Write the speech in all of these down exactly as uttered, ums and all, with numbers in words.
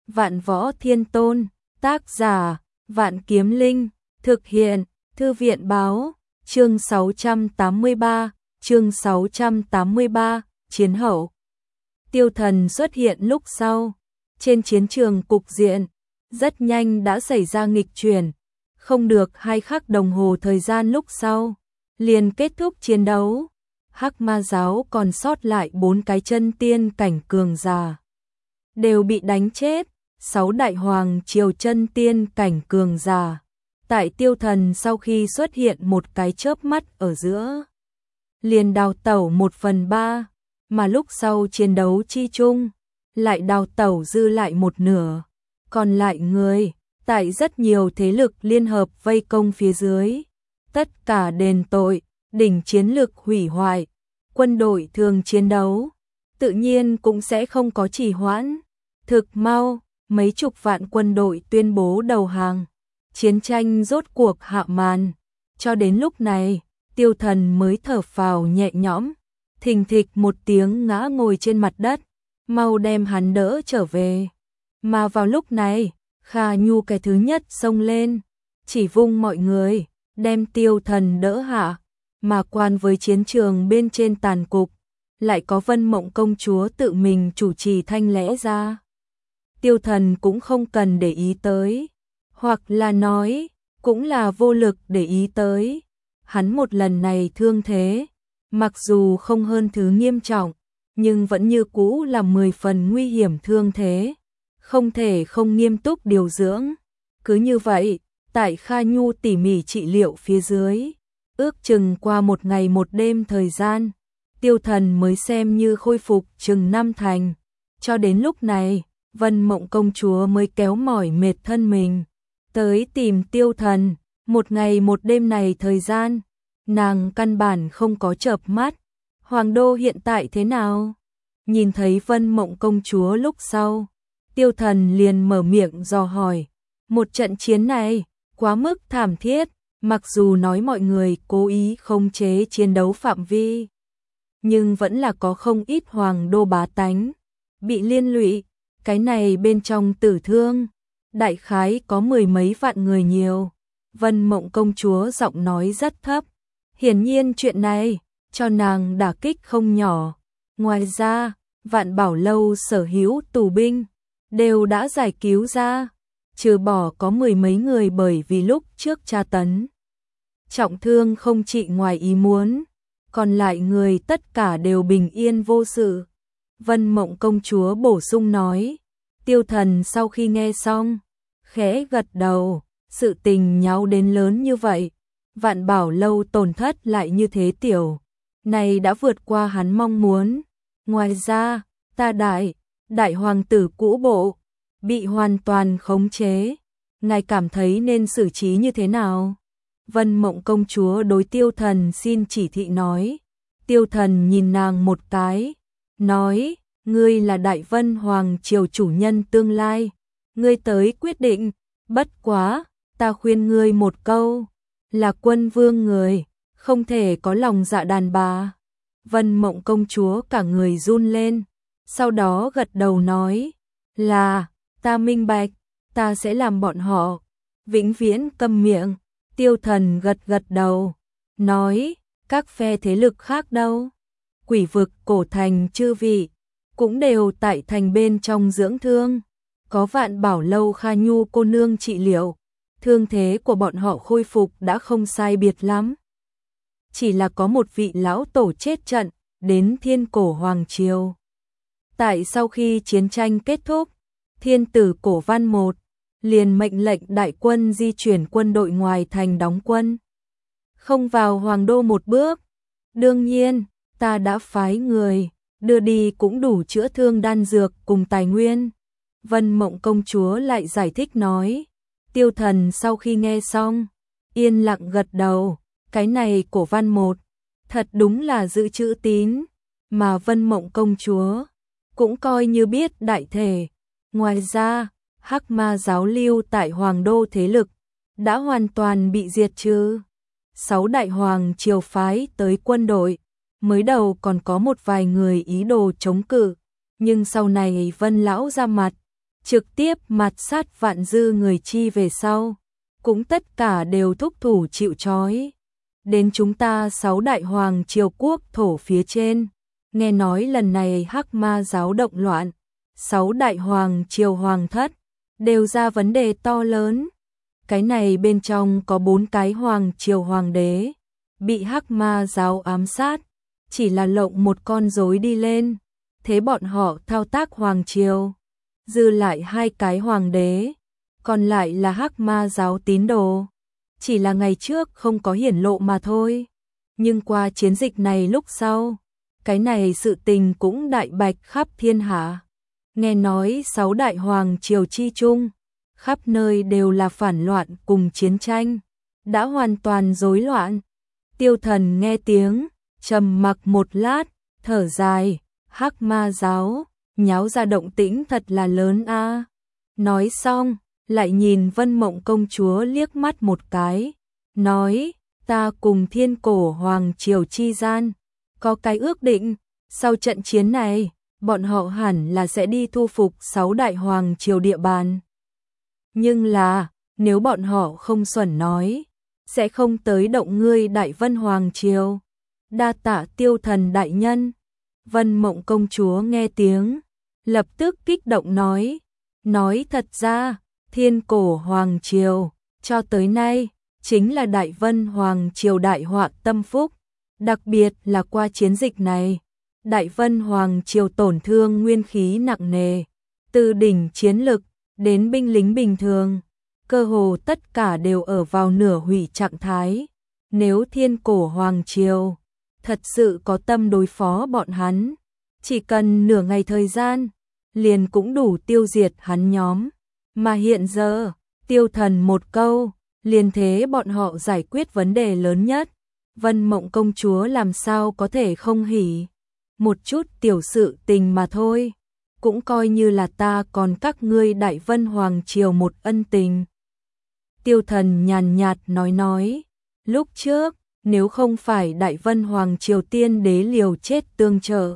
Vạn Võ Thiên Tôn, tác giả, Vạn Kiếm Linh, thực hiện, Thư viện báo, chương sáu trăm tám mươi ba, chương sáu trăm tám mươi ba, chiến hậu. Tiêu Thần xuất hiện lúc sau, trên chiến trường cục diện, rất nhanh đã xảy ra nghịch chuyển, không được hai khắc đồng hồ thời gian lúc sau, liền kết thúc chiến đấu. Hắc Ma giáo còn sót lại bốn cái chân tiên cảnh cường giả, đều bị đánh chết, sáu đại hoàng triều chân tiên cảnh cường giả. Tại Tiêu Thần sau khi xuất hiện một cái chớp mắt ở giữa, liền đào tẩu một phần ba, mà lúc sau chiến đấu chi chung, lại đào tẩu dư lại một nửa. Còn lại người, tại rất nhiều thế lực liên hợp vây công phía dưới, tất cả đền tội, đỉnh chiến lực hủy hoại, quân đội thường chiến đấu, tự nhiên cũng sẽ không có trì hoãn. Thực mau, mấy chục vạn quân đội tuyên bố đầu hàng, chiến tranh rốt cuộc hạ màn. Cho đến lúc này, Tiêu Thần mới thở phào nhẹ nhõm, thình thịch một tiếng ngã ngồi trên mặt đất, mau đem hắn đỡ trở về. Mà vào lúc này, Kha Nhu cái thứ nhất xông lên, chỉ vung mọi người, đem Tiêu Thần đỡ hạ, mà quan với chiến trường bên trên tàn cục, lại có Vân Mộng công chúa tự mình chủ trì thanh lẽ ra. Tiêu Thần cũng không cần để ý tới, hoặc là nói, cũng là vô lực để ý tới. Hắn một lần này thương thế, mặc dù không hơn thứ nghiêm trọng, nhưng vẫn như cũ là mười phần nguy hiểm thương thế, không thể không nghiêm túc điều dưỡng. Cứ như vậy, tại Kha Nhu tỉ mỉ trị liệu phía dưới, ước chừng qua một ngày một đêm thời gian, Tiêu Thần mới xem như khôi phục chừng năm thành. Cho đến lúc này, Vân Mộng công chúa mới kéo mỏi mệt thân mình tới tìm Tiêu Thần. Một ngày một đêm này thời gian, nàng căn bản không có chợp mắt. Hoàng đô hiện tại thế nào? Nhìn thấy Vân Mộng công chúa lúc sau, Tiêu Thần liền mở miệng dò hỏi. Một trận chiến này quá mức thảm thiết, mặc dù nói mọi người cố ý khống chế chiến đấu phạm vi, nhưng vẫn là có không ít hoàng đô bá tánh bị liên lụy. Cái này bên trong tử thương, đại khái có mười mấy vạn người nhiều. Vân Mộng công chúa giọng nói rất thấp, hiển nhiên chuyện này cho nàng đả kích không nhỏ. Ngoài ra, Vạn Bảo lâu sở hữu tù binh đều đã giải cứu ra, trừ bỏ có mười mấy người bởi vì lúc trước tra tấn trọng thương không trị ngoài ý muốn, còn lại người tất cả đều bình yên vô sự. Vân Mộng công chúa bổ sung nói. Tiêu Thần sau khi nghe xong, khẽ gật đầu. Sự tình nháo đến lớn như vậy, Vạn Bảo lâu tổn thất lại như thế tiểu, này đã vượt qua hắn mong muốn. Ngoài ra, ta đại, đại hoàng tử cũ bộ, bị hoàn toàn khống chế, ngài cảm thấy nên xử trí như thế nào? Vân Mộng công chúa đối Tiêu Thần xin chỉ thị nói. Tiêu Thần nhìn nàng một cái, nói, ngươi là Đại Vân Hoàng triều chủ nhân tương lai, ngươi tới quyết định. Bất quá, ta khuyên ngươi một câu, là quân vương người, không thể có lòng dạ đàn bà. Vân Mộng công chúa cả người run lên, sau đó gật đầu nói, là, ta minh bạch, ta sẽ làm bọn họ vĩnh viễn câm miệng. Tiêu Thần gật gật đầu, nói, các phe thế lực khác đâu? Quỷ vực cổ thành chư vị, cũng đều tại thành bên trong dưỡng thương. Có Vạn Bảo lâu Kha Nhu cô nương trị liệu, thương thế của bọn họ khôi phục đã không sai biệt lắm. Chỉ là có một vị lão tổ chết trận, đến Thiên Cổ Hoàng Triều. Tại sau khi chiến tranh kết thúc, Thiên tử Cổ Văn một liền mệnh lệnh đại quân di chuyển quân đội ngoài thành đóng quân, không vào hoàng đô một bước. Đương nhiên, ta đã phái người đưa đi cũng đủ chữa thương đan dược cùng tài nguyên. Vân Mộng công chúa lại giải thích nói. Tiêu Thần sau khi nghe xong, yên lặng gật đầu. Cái này Cổ Văn một thật đúng là giữ chữ tín, mà Vân Mộng công chúa cũng coi như biết đại thể. Ngoài ra, Hắc Ma giáo lưu tại hoàng đô thế lực đã hoàn toàn bị diệt trừ. Sáu đại hoàng triều phái tới quân đội, mới đầu còn có một vài người ý đồ chống cự, nhưng sau này Vân lão ra mặt, trực tiếp mạt sát vạn dư người chi về sau, cũng tất cả đều thúc thủ chịu trói. Đến chúng ta sáu đại hoàng triều quốc thổ phía trên, nghe nói lần này Hắc Ma giáo động loạn, sáu đại hoàng triều hoàng thất đều ra vấn đề to lớn. Cái này bên trong có bốn cái hoàng triều hoàng đế bị Hắc Ma giáo ám sát, chỉ là lộng một con rối đi lên, thế bọn họ thao tác hoàng triều, dư lại hai cái hoàng đế, còn lại là Hắc Ma giáo tín đồ, chỉ là ngày trước không có hiển lộ mà thôi. Nhưng qua chiến dịch này lúc sau, cái này sự tình cũng đại bạch khắp thiên hạ. Nghe nói sáu đại hoàng triều chi chung, khắp nơi đều là phản loạn cùng chiến tranh, đã hoàn toàn rối loạn. Tiêu Thần nghe tiếng, trầm mặc một lát, thở dài, Hắc Ma giáo, nháo ra động tĩnh thật là lớn a. Nói xong, lại nhìn Vân Mộng công chúa liếc mắt một cái, nói, ta cùng Thiên Cổ hoàng triều chi gian có cái ước định, sau trận chiến này, bọn họ hẳn là sẽ đi thu phục sáu đại hoàng triều địa bàn. Nhưng là, nếu bọn họ không xuẩn nói, sẽ không tới động ngươi Đại Vân hoàng triều. Đa tạ Tiêu Thần đại nhân. Vân Mộng công chúa nghe tiếng, lập tức kích động nói, nói thật ra, Thiên Cổ hoàng triều cho tới nay chính là Đại Vân hoàng triều đại họa tâm phúc, đặc biệt là qua chiến dịch này, Đại Vân hoàng triều tổn thương nguyên khí nặng nề, từ đỉnh chiến lực đến binh lính bình thường, cơ hồ tất cả đều ở vào nửa hủy trạng thái. Nếu Thiên Cổ hoàng triều thật sự có tâm đối phó bọn hắn, chỉ cần nửa ngày thời gian, liền cũng đủ tiêu diệt hắn nhóm. Mà hiện giờ, Tiêu Thần một câu, liền thế bọn họ giải quyết vấn đề lớn nhất. Vân Mộng công chúa làm sao có thể không hỉ. Một chút tiểu sự tình mà thôi, cũng coi như là ta còn các ngươi Đại Vân hoàng triều một ân tình. Tiêu Thần nhàn nhạt nói nói, lúc trước, nếu không phải Đại Vân hoàng triều tiên đế liều chết tương trợ,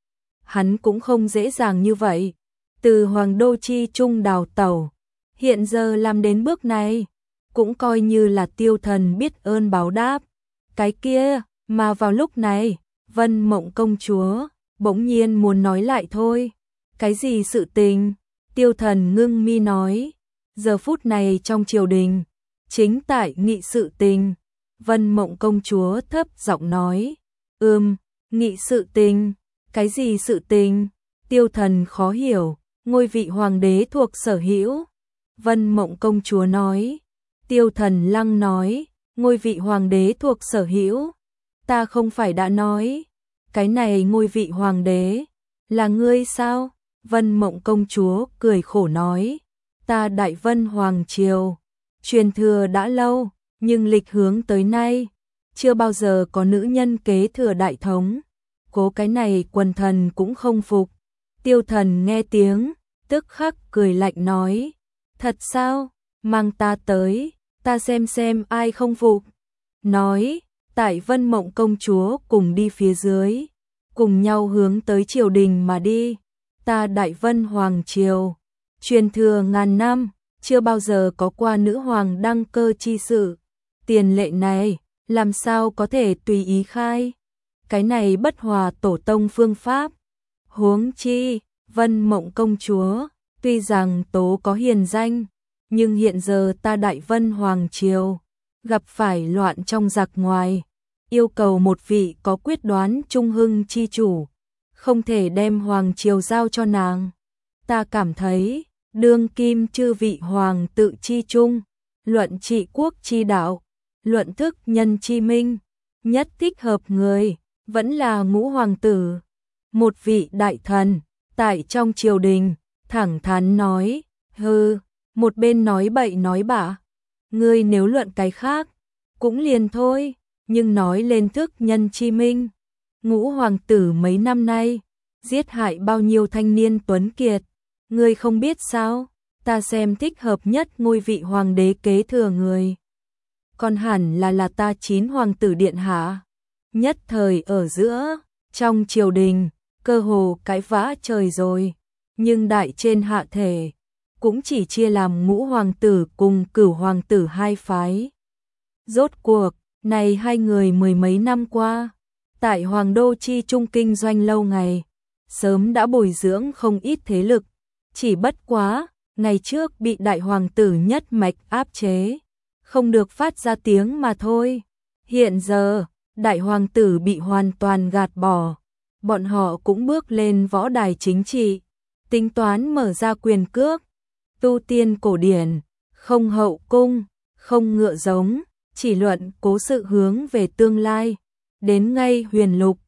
hắn cũng không dễ dàng như vậy, từ hoàng đô chi trung đào tẩu, hiện giờ làm đến bước này, cũng coi như là Tiêu Thần biết ơn báo đáp. Cái kia, mà vào lúc này, Vân Mộng công chúa bỗng nhiên muốn nói lại thôi. Cái gì sự tình? Tiêu Thần ngưng mi nói, giờ phút này trong triều đình, chính tại nghị sự tình. Vân Mộng công chúa thấp giọng nói, ừm, nghị sự tình, cái gì sự tình? Tiêu Thần khó hiểu, ngôi vị hoàng đế thuộc sở hữu. Vân Mộng công chúa nói, Tiêu Thần lăng nói, ngôi vị hoàng đế thuộc sở hữu. Ta không phải đã nói, cái này ngôi vị hoàng đế, là ngươi sao? Vân Mộng công chúa cười khổ nói, ta Đại Vân hoàng triều, truyền thừa đã lâu, nhưng lịch hướng tới nay, chưa bao giờ có nữ nhân kế thừa đại thống. Cố cái này quần thần cũng không phục. Tiêu Thần nghe tiếng, tức khắc cười lạnh nói, thật sao? Mang ta tới, ta xem xem ai không phục. Nói, tại Vân Mộng công chúa cùng đi phía dưới, cùng nhau hướng tới triều đình mà đi. Ta Đại Vân hoàng triều, truyền thừa ngàn năm, chưa bao giờ có qua nữ hoàng đăng cơ chi sự. Tiền lệ này, làm sao có thể tùy ý khai? Cái này bất hòa tổ tông phương pháp. Huống chi, Vân Mộng công chúa, tuy rằng tố có hiền danh, nhưng hiện giờ ta Đại Vân hoàng triều gặp phải loạn trong giặc ngoài, yêu cầu một vị có quyết đoán trung hưng chi chủ, không thể đem hoàng triều giao cho nàng. Ta cảm thấy, đương kim chư vị hoàng tự chi trung, luận trị quốc chi đạo, luận thức nhân chi minh, nhất thích hợp người, vẫn là Ngũ hoàng tử. Một vị đại thần, tại trong triều đình, thẳng thắn nói, hừ, một bên nói bậy nói bạ, ngươi nếu luận cái khác, cũng liền thôi, nhưng nói lên thức nhân chi minh. Ngũ hoàng tử mấy năm nay, giết hại bao nhiêu thanh niên tuấn kiệt, ngươi không biết sao? Ta xem thích hợp nhất ngôi vị hoàng đế kế thừa người, còn hẳn là là ta chín hoàng tử điện hạ. Nhất thời ở giữa, trong triều đình, cơ hồ cãi vã trời rồi, nhưng đại trên hạ thể, cũng chỉ chia làm Ngũ hoàng tử cùng Cửu hoàng tử hai phái. Rốt cuộc, này hai người mười mấy năm qua, tại Hoàng đô chi trung kinh doanh lâu ngày, sớm đã bồi dưỡng không ít thế lực, chỉ bất quá, ngày trước bị đại hoàng tử nhất mạch áp chế, không được phát ra tiếng mà thôi. Hiện giờ, đại hoàng tử bị hoàn toàn gạt bỏ, bọn họ cũng bước lên võ đài chính trị, tính toán mở ra quyền cước, tu tiên cổ điển, không hậu cung, không ngựa giống, chỉ luận cố sự hướng về tương lai. Đến ngay huyền lục,